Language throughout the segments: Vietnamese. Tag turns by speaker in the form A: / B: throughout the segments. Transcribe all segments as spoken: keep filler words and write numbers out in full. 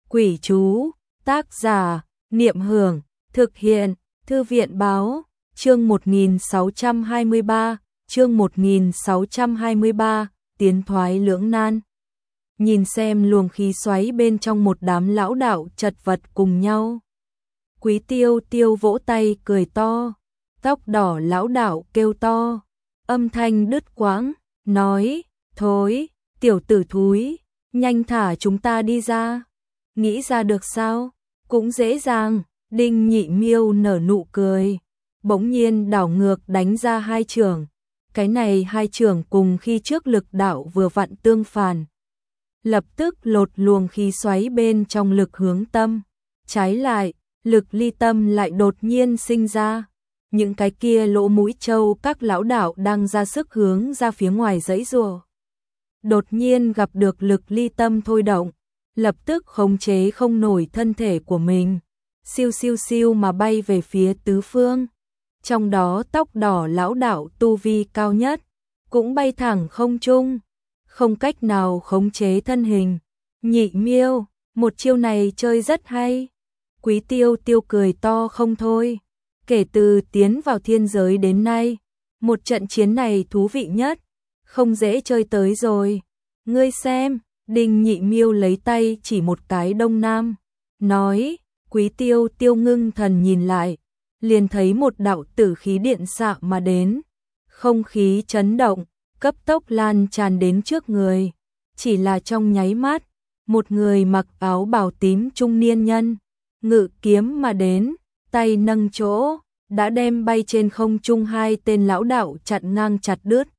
A: Quỷ chú, tác giả, Niệm Hưởng, thực hiện, Thư viện báo, chương một nghìn sáu trăm hai mươi ba, chương một nghìn sáu trăm hai mươi ba, tiến thoái lưỡng nan. Nhìn xem luồng khí xoáy bên trong một đám lão đạo chật vật cùng nhau. Quý Tiêu Tiêu vỗ tay cười to, tóc đỏ lão đạo kêu to, âm thanh đứt quãng, nói, thối, tiểu tử thúi, nhanh thả chúng ta đi ra. Nghĩ ra được sao? Cũng dễ dàng. Đinh Nhị Miêu nở nụ cười, bỗng nhiên đảo ngược đánh ra hai chưởng. Cái này hai chưởng cùng khi trước lực đạo vừa vặn tương phản. Lập tức lột luồng khí xoáy bên trong lực hướng tâm. Trái lại, lực ly tâm lại đột nhiên sinh ra. Những cái kia lỗ mũi trâu các lão đạo đang ra sức hướng ra phía ngoài giãy giụa. Đột nhiên gặp được lực ly tâm thôi động, lập tức khống chế không nổi thân thể của mình, siêu siêu siêu mà bay về phía tứ phương. Trong đó tóc đỏ lão đạo tu vi cao nhất, cũng bay thẳng không trung, không cách nào khống chế thân hình. Nhị Miêu, một chiêu này chơi rất hay. Quý Tiêu Tiêu cười to không thôi. Kể từ tiến vào thiên giới đến nay, một trận chiến này thú vị nhất, không dễ chơi tới rồi. Ngươi xem, Đinh Nhị Miêu lấy tay chỉ một cái đông nam, nói. Quý Tiêu Tiêu ngưng thần nhìn lại, liền thấy một đạo tử khí điện xạ mà đến, không khí chấn động, cấp tốc lan tràn đến trước người. Chỉ là trong nháy mắt, một người mặc áo bào tím trung niên nhân, ngự kiếm mà đến, tay nâng chỗ, đã đem bay trên không trung hai tên lão đạo chặn ngang chặt đứt.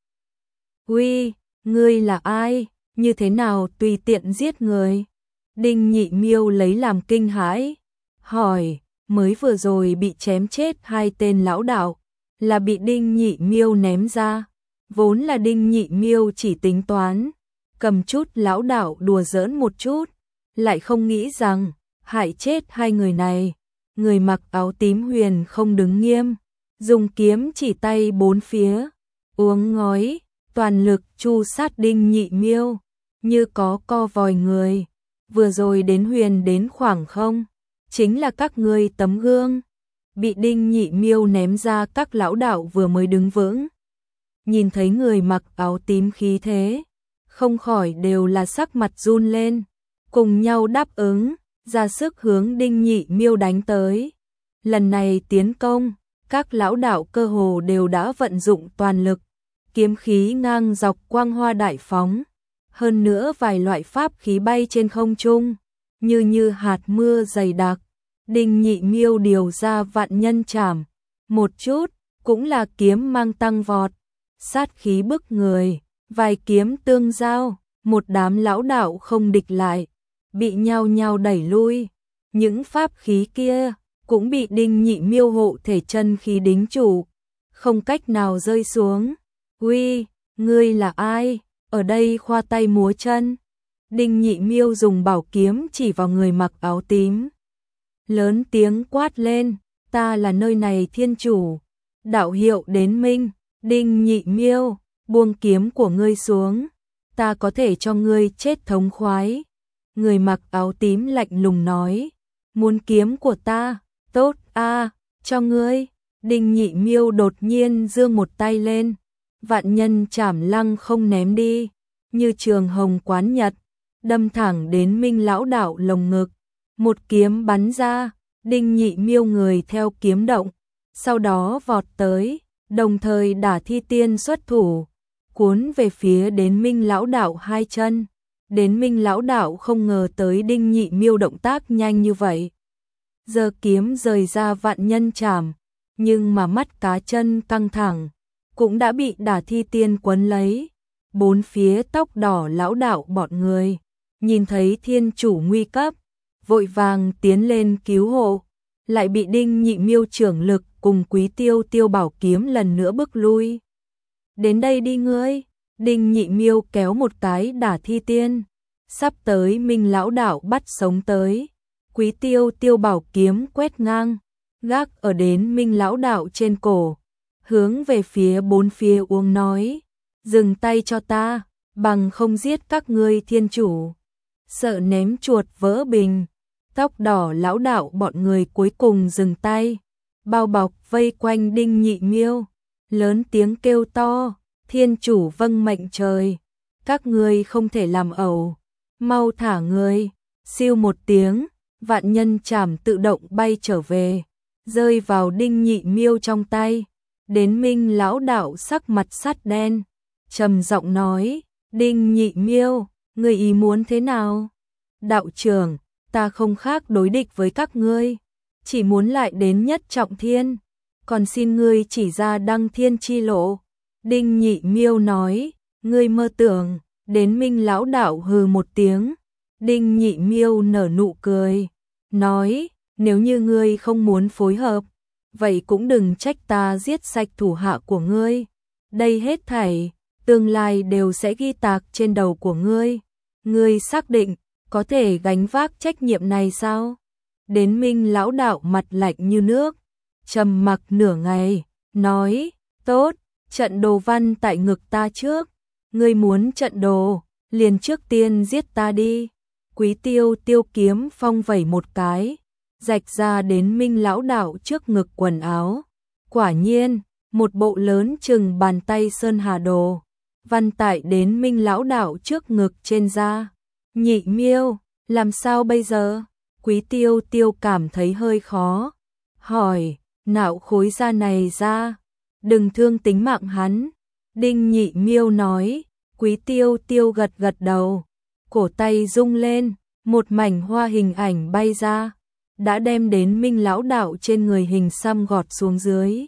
A: Uy, ngươi là ai, như thế nào tùy tiện giết người? Đinh Nhị Miêu lấy làm kinh hãi, hỏi, mới vừa rồi bị chém chết hai tên lão đạo, là bị Đinh Nhị Miêu ném ra. Vốn là Đinh Nhị Miêu chỉ tính toán cầm chút lão đạo đùa giỡn một chút, lại không nghĩ rằng hại chết hai người này. Người mặc áo tím huyền không đứng nghiêm, dùng kiếm chỉ tay bốn phía, uống ngói, toàn lực chu sát Đinh Nhị Miêu, như có co vòi người. Vừa rồi đến huyền đến khoảng không, chính là các ngươi tấm gương. Bị Đinh Nhị Miêu ném ra các lão đạo vừa mới đứng vững, nhìn thấy người mặc áo tím khí thế, không khỏi đều là sắc mặt run lên, cùng nhau đáp ứng, ra sức hướng Đinh Nhị Miêu đánh tới. Lần này tiến công, các lão đạo cơ hồ đều đã vận dụng toàn lực, kiếm khí ngang dọc quang hoa đại phóng, hơn nữa vài loại pháp khí bay trên không trung, như như hạt mưa dày đặc. Đinh Nhị Miêu điều ra vạn nhân trảm, một chút, cũng là kiếm mang tăng vọt, sát khí bức người, vài kiếm tương giao, một đám lão đạo không địch lại, bị nhau nhau đẩy lui. Những pháp khí kia cũng bị Đinh Nhị Miêu hộ thể chân khí đính trụ, không cách nào rơi xuống. Uy, ngươi là ai, ở đây khoa tay múa chân? Đinh Nhị Miêu dùng bảo kiếm chỉ vào người mặc áo tím, lớn tiếng quát lên, ta là nơi này thiên chủ, đạo hiệu đến minh. Đinh Nhị Miêu, buông kiếm của ngươi xuống, ta có thể cho ngươi chết thống khoái. Người mặc áo tím lạnh lùng nói, muốn kiếm của ta, tốt a, cho ngươi. Đinh Nhị Miêu đột nhiên giương một tay lên, vạn nhân trảm lăng không ném đi, như trường hồng quán nhật, đâm thẳng đến Minh lão đạo lồng ngực. Một kiếm bắn ra, Đinh Nhị Miêu người theo kiếm động, sau đó vọt tới, đồng thời đả thi tiên xuất thủ, cuốn về phía đến Minh lão đạo hai chân. Đến Minh lão đạo không ngờ tới Đinh Nhị Miêu động tác nhanh như vậy, giơ kiếm rời ra vạn nhân trảm, nhưng mà mắt cá chân căng thẳng, cũng đã bị đả thi tiên quấn lấy. Bốn phía tóc đỏ lão đạo bọn người, nhìn thấy thiên chủ nguy cấp, vội vàng tiến lên cứu hộ, lại bị Đinh Nhị Miêu trưởng lực cùng Quý Tiêu Tiêu bảo kiếm lần nữa bước lui. Đến đây đi ngươi. Đinh Nhị Miêu kéo một cái đả thi tiên, sắp tới Minh lão đạo bắt sống tới. Quý Tiêu Tiêu bảo kiếm quét ngang, gác ở đến Minh lão đạo trên cổ, hướng về phía bốn phía uống nói, dừng tay cho ta, bằng không giết các ngươi thiên chủ. Sợ ném chuột vỡ bình, Tóc đỏ lão đạo bọn người cuối cùng dừng tay, bao bọc vây quanh Đinh Nhị Miêu, lớn tiếng kêu to, thiên chủ vâng mệnh trời, các ngươi không thể làm ẩu, mau thả người. Siêu một tiếng, vạn nhân chảm tự động bay trở về, rơi vào Đinh Nhị Miêu trong tay. Đến Minh lão đạo sắc mặt sắt đen, trầm giọng nói, Đinh Nhị Miêu, ngươi ý muốn thế nào? Đạo trưởng, ta không khác đối địch với các ngươi, chỉ muốn lại đến nhất trọng thiên, còn xin ngươi chỉ ra đăng thiên chi lộ. Đinh Nhị Miêu nói, ngươi mơ tưởng. Đến Minh lão đạo hừ một tiếng, Đinh Nhị Miêu nở nụ cười, nói, nếu như ngươi không muốn phối hợp, vậy cũng đừng trách ta giết sạch thủ hạ của ngươi. Đây hết thảy, tương lai đều sẽ ghi tạc trên đầu của ngươi. Ngươi xác định, có thể gánh vác trách nhiệm này sao? Đến Minh lão đạo mặt lạnh như nước, trầm mặc nửa ngày, nói, tốt, trận đồ văn tại ngực ta trước. Ngươi muốn trận đồ, liền trước tiên giết ta đi. Quý Tiêu tiêu kiếm phong vẩy một cái, rạch ra đến Minh lão đạo trước ngực quần áo. Quả nhiên, một bộ lớn chừng bàn tay sơn hà đồ, văn tại đến Minh lão đạo trước ngực trên da. Nhị Miêu, làm sao bây giờ? Quý Tiêu tiêu cảm thấy hơi khó, hỏi, nạo khối da này ra, đừng thương tính mạng hắn. Đinh Nhị Miêu nói, Quý Tiêu tiêu gật gật đầu, cổ tay rung lên, một mảnh hoa hình ảnh bay ra, đã đem đến Minh lão đạo trên người hình xăm gọt xuống dưới.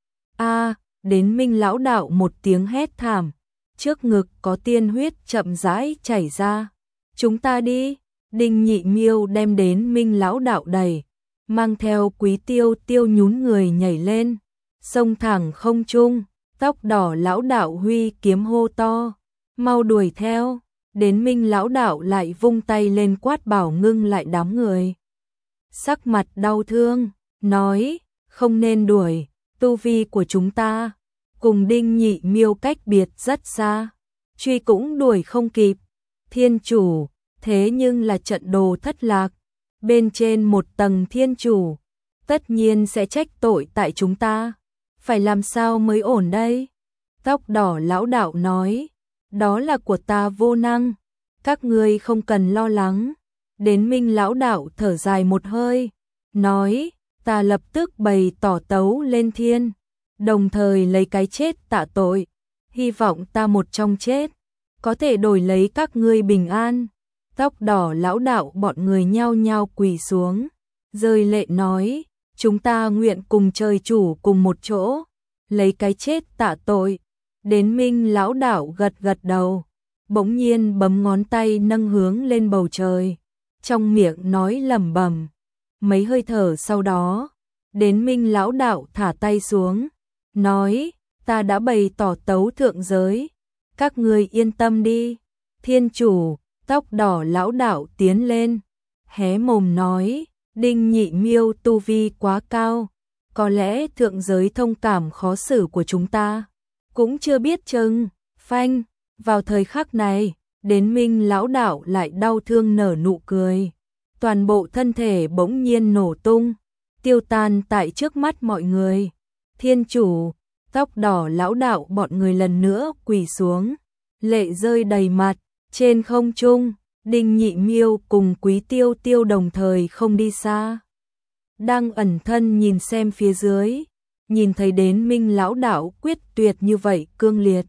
A: A, đến Minh lão đạo một tiếng hét thảm, trước ngực có tiên huyết chậm rãi chảy ra. Chúng ta đi. Đinh Nhị Miêu đem đến Minh lão đạo đẩy, mang theo Quý Tiêu tiêu nhún người nhảy lên, xông thẳng không trung. Tóc đỏ lão đạo huy kiếm hô to, mau đuổi theo. Đến Minh lão đạo lại vung tay lên quát bảo ngưng lại đám người. Sắc mặt đau thương, nói, không nên đuổi, tu vi của chúng ta cùng Đinh Nhị Miêu cách biệt rất xa, truy cũng đuổi không kịp. Thiên chủ, thế nhưng là trận đồ thất lạc, bên trên một tầng thiên chủ, tất nhiên sẽ trách tội tại chúng ta. Phải làm sao mới ổn đây? Tóc đỏ lão đạo nói, đó là của ta vô năng, các ngươi không cần lo lắng. Đến Minh lão đạo thở dài một hơi, nói, ta lập tức bày tỏ tấu lên thiên, đồng thời lấy cái chết tạ tội, hy vọng ta một trong chết, có thể đổi lấy các ngươi bình an. Tóc đỏ lão đạo bọn người nhao nhao quỳ xuống, rơi lệ nói, chúng ta nguyện cùng trời chủ cùng một chỗ, lấy cái chết tạ tội. Đến Minh lão đạo gật gật đầu, bỗng nhiên bấm ngón tay nâng hướng lên bầu trời, trong miệng nói lẩm bẩm. Mấy hơi thở sau đó, đến Minh lão đạo thả tay xuống, nói, ta đã bày tỏ tấu thượng giới, các ngươi yên tâm đi. Thiên chủ, tóc đỏ lão đạo tiến lên, hé mồm nói, Đinh Nhị Miêu tu vi quá cao, có lẽ thượng giới thông cảm khó xử của chúng ta, cũng chưa biết chừng. Phanh, vào thời khắc này, đến Minh lão đạo lại đau thương nở nụ cười, toàn bộ thân thể bỗng nhiên nổ tung, tiêu tan tại trước mắt mọi người. Thiên chủ, tóc đỏ lão đạo bọn người lần nữa quỳ xuống, lệ rơi đầy mặt. Trên không trung, Đinh Nhị Miêu cùng Quý Tiêu tiêu đồng thời không đi xa, đang ẩn thân nhìn xem phía dưới, nhìn thấy đến Minh lão đạo quyết tuyệt như vậy cương liệt.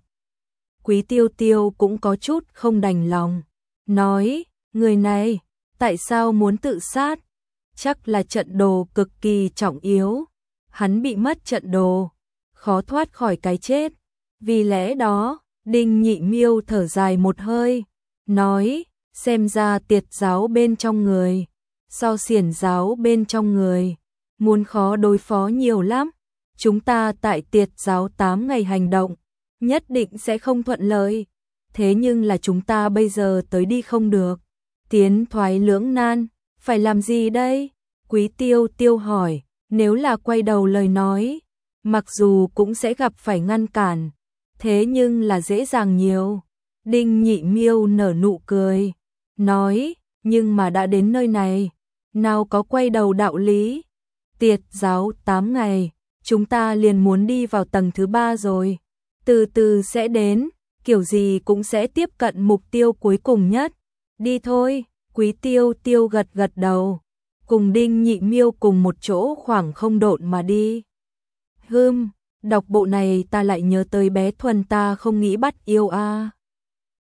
A: Quý Tiêu tiêu cũng có chút không đành lòng, nói, người này, tại sao muốn tự sát? Chắc là trận đồ cực kỳ trọng yếu, hắn bị mất trận đồ, khó thoát khỏi cái chết. Vì lẽ đó, Đinh Nhị Miêu thở dài một hơi, nói, xem ra tiệt giáo bên trong người, so xiển giáo bên trong người, muốn khó đối phó nhiều lắm. Chúng ta tại tiệt giáo tám ngày hành động, nhất định sẽ không thuận lợi. Thế nhưng là chúng ta bây giờ tới đi không được, tiến thoái lưỡng nan, phải làm gì đây? Quý Tiêu tiêu hỏi, nếu là quay đầu lời nói, mặc dù cũng sẽ gặp phải ngăn cản, thế nhưng là dễ dàng nhiều. Đinh Nhị Miêu nở nụ cười, nói, nhưng mà đã đến nơi này, nào có quay đầu đạo lý. Tiệt giáo tám ngày, chúng ta liền muốn đi vào tầng thứ ba rồi. Từ từ sẽ đến, kiểu gì cũng sẽ tiếp cận mục tiêu cuối cùng nhất. Đi thôi, Quý Tiêu Tiêu gật gật đầu, cùng Đinh Nhị Miêu cùng một chỗ khoảng không độn mà đi. Hừm, đọc bộ này ta lại nhớ tới bé Thuần ta không nghĩ bắt yêu a.